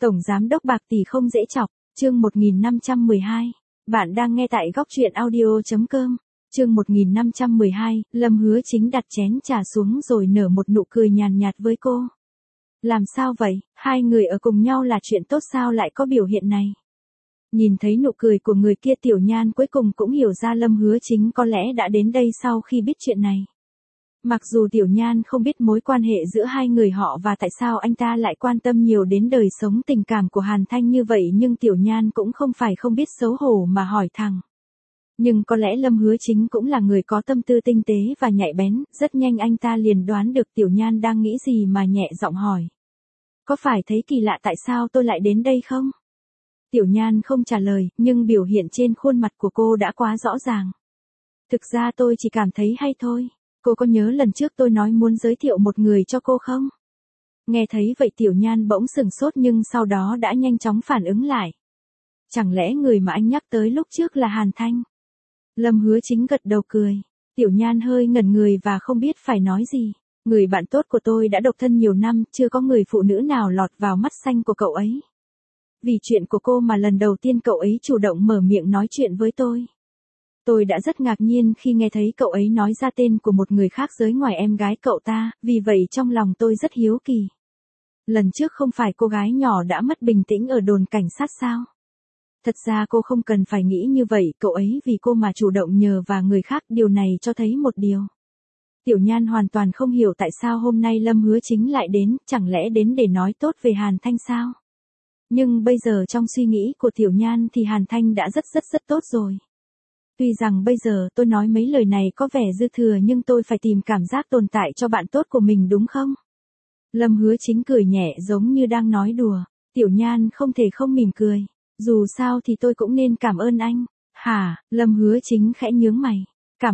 Tổng giám đốc bạc tỷ không dễ chọc, chương 1512. Bạn đang nghe tại góc truyện audio.com. Chương 1512, Lâm Hứa Chính đặt chén trà xuống rồi nở một nụ cười nhàn nhạt với cô. Làm sao vậy, hai người ở cùng nhau là chuyện tốt sao lại có biểu hiện này? Nhìn thấy nụ cười của người kia Tiểu Nhan cuối cùng cũng hiểu ra Lâm Hứa Chính có lẽ đã đến đây sau khi biết chuyện này. Mặc dù Tiểu Nhan không biết mối quan hệ giữa hai người họ và tại sao anh ta lại quan tâm nhiều đến đời sống tình cảm của Hàn Thanh như vậy, nhưng Tiểu Nhan cũng không phải không biết xấu hổ mà hỏi thẳng. Nhưng có lẽ Lâm Hứa Chính cũng là người có tâm tư tinh tế và nhạy bén, rất nhanh anh ta liền đoán được Tiểu Nhan đang nghĩ gì mà nhẹ giọng hỏi. Có phải thấy kỳ lạ tại sao tôi lại đến đây không? Tiểu Nhan không trả lời, nhưng biểu hiện trên khuôn mặt của cô đã quá rõ ràng. Thực ra tôi chỉ cảm thấy hay thôi. Cô có nhớ lần trước tôi nói muốn giới thiệu một người cho cô không? Nghe thấy vậy Tiểu Nhan bỗng sừng sốt nhưng sau đó đã nhanh chóng phản ứng lại. Chẳng lẽ người mà anh nhắc tới lúc trước là Hàn Thanh? Lâm Hứa Chính gật đầu cười. Tiểu Nhan hơi ngẩn người và không biết phải nói gì. Người bạn tốt của tôi đã độc thân nhiều năm, chưa có người phụ nữ nào lọt vào mắt xanh của cậu ấy. Vì chuyện của cô mà lần đầu tiên cậu ấy chủ động mở miệng nói chuyện với tôi. Tôi đã rất ngạc nhiên khi nghe thấy cậu ấy nói ra tên của một người khác giới ngoài em gái cậu ta, vì vậy trong lòng tôi rất hiếu kỳ. Lần trước không phải cô gái nhỏ đã mất bình tĩnh ở đồn cảnh sát sao? Thật ra cô không cần phải nghĩ như vậy, cậu ấy vì cô mà chủ động nhờ và người khác, điều này cho thấy một điều. Tiểu Nhan hoàn toàn không hiểu tại sao hôm nay Lâm Hứa Chính lại đến, chẳng lẽ đến để nói tốt về Hàn Thanh sao? Nhưng bây giờ trong suy nghĩ của Tiểu Nhan thì Hàn Thanh đã rất tốt rồi. Tuy rằng bây giờ tôi nói mấy lời này có vẻ dư thừa nhưng tôi phải tìm cảm giác tồn tại cho bạn tốt của mình đúng không? Lâm Hứa Chính cười nhẹ giống như đang nói đùa. Tiểu Nhan không thể không mỉm cười. Dù sao thì tôi cũng nên cảm ơn anh. Hả? Lâm Hứa Chính khẽ nhướng mày. Cảm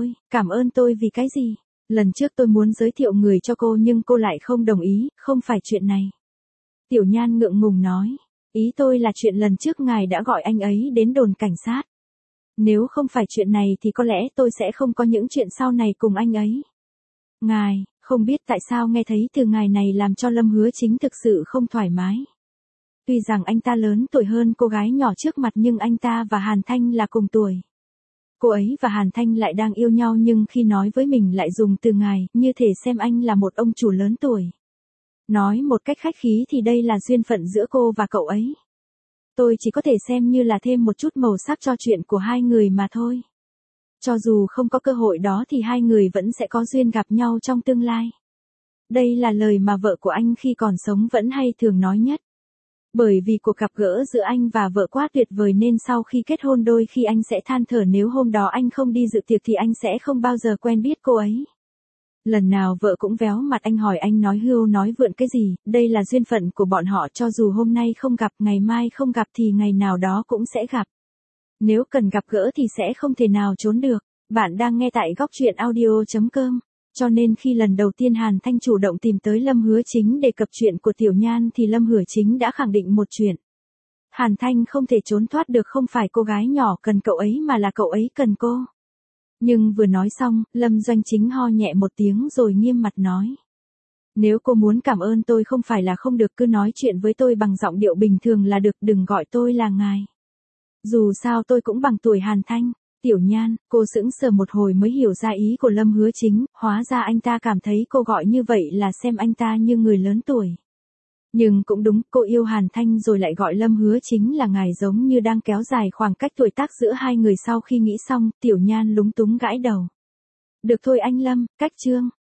ơn tôi vì cái gì? Lần trước tôi muốn giới thiệu người cho cô nhưng cô lại không đồng ý, không phải chuyện này. Tiểu Nhan ngượng ngùng nói. Ý tôi là chuyện lần trước ngài đã gọi anh ấy đến đồn cảnh sát. Nếu không phải chuyện này thì có lẽ tôi sẽ không có những chuyện sau này cùng anh ấy. Ngài, không biết tại sao nghe thấy từ ngài này làm cho Lâm Hứa Chính thực sự không thoải mái. Tuy rằng anh ta lớn tuổi hơn cô gái nhỏ trước mặt nhưng anh ta và Hàn Thanh là cùng tuổi. Cô ấy và Hàn Thanh lại đang yêu nhau nhưng khi nói với mình lại dùng từ ngài, như thể xem anh là một ông chủ lớn tuổi. Nói một cách khách khí thì đây là duyên phận giữa cô và cậu ấy. Tôi chỉ có thể xem như là thêm một chút màu sắc cho chuyện của hai người mà thôi. Cho dù không có cơ hội đó thì hai người vẫn sẽ có duyên gặp nhau trong tương lai. Đây là lời mà vợ của anh khi còn sống vẫn hay thường nói nhất. Bởi vì cuộc gặp gỡ giữa anh và vợ quá tuyệt vời nên sau khi kết hôn đôi khi anh sẽ than thở nếu hôm đó anh không đi dự tiệc thì anh sẽ không bao giờ quen biết cô ấy. Lần nào vợ cũng véo mặt anh hỏi anh nói hưu nói vượn cái gì, đây là duyên phận của bọn họ, cho dù hôm nay không gặp, ngày mai không gặp thì ngày nào đó cũng sẽ gặp. Nếu cần gặp gỡ thì sẽ không thể nào trốn được. Bạn đang nghe tại góc truyện audio.com. Cho nên khi lần đầu tiên Hàn Thanh chủ động tìm tới Lâm Hứa Chính đề cập chuyện của Tiểu Nhan thì Lâm Hứa Chính đã khẳng định một chuyện. Hàn Thanh không thể trốn thoát được, không phải cô gái nhỏ cần cậu ấy mà là cậu ấy cần cô. Nhưng vừa nói xong, Lâm Doanh Chính ho nhẹ một tiếng rồi nghiêm mặt nói. Nếu cô muốn cảm ơn tôi không phải là không được, cứ nói chuyện với tôi bằng giọng điệu bình thường là được, đừng gọi tôi là ngài. Dù sao tôi cũng bằng tuổi Hàn Thanh. Tiểu Nhan, cô sững sờ một hồi mới hiểu ra ý của Lâm Hứa Chính, hóa ra anh ta cảm thấy cô gọi như vậy là xem anh ta như người lớn tuổi. Nhưng cũng đúng, cô yêu Hàn Thanh rồi lại gọi Lâm Hứa Chính là ngài giống như đang kéo dài khoảng cách tuổi tác giữa hai người. Sau khi nghĩ xong, Tiểu Nhan lúng túng gãi đầu. Được thôi anh Lâm, cách chương.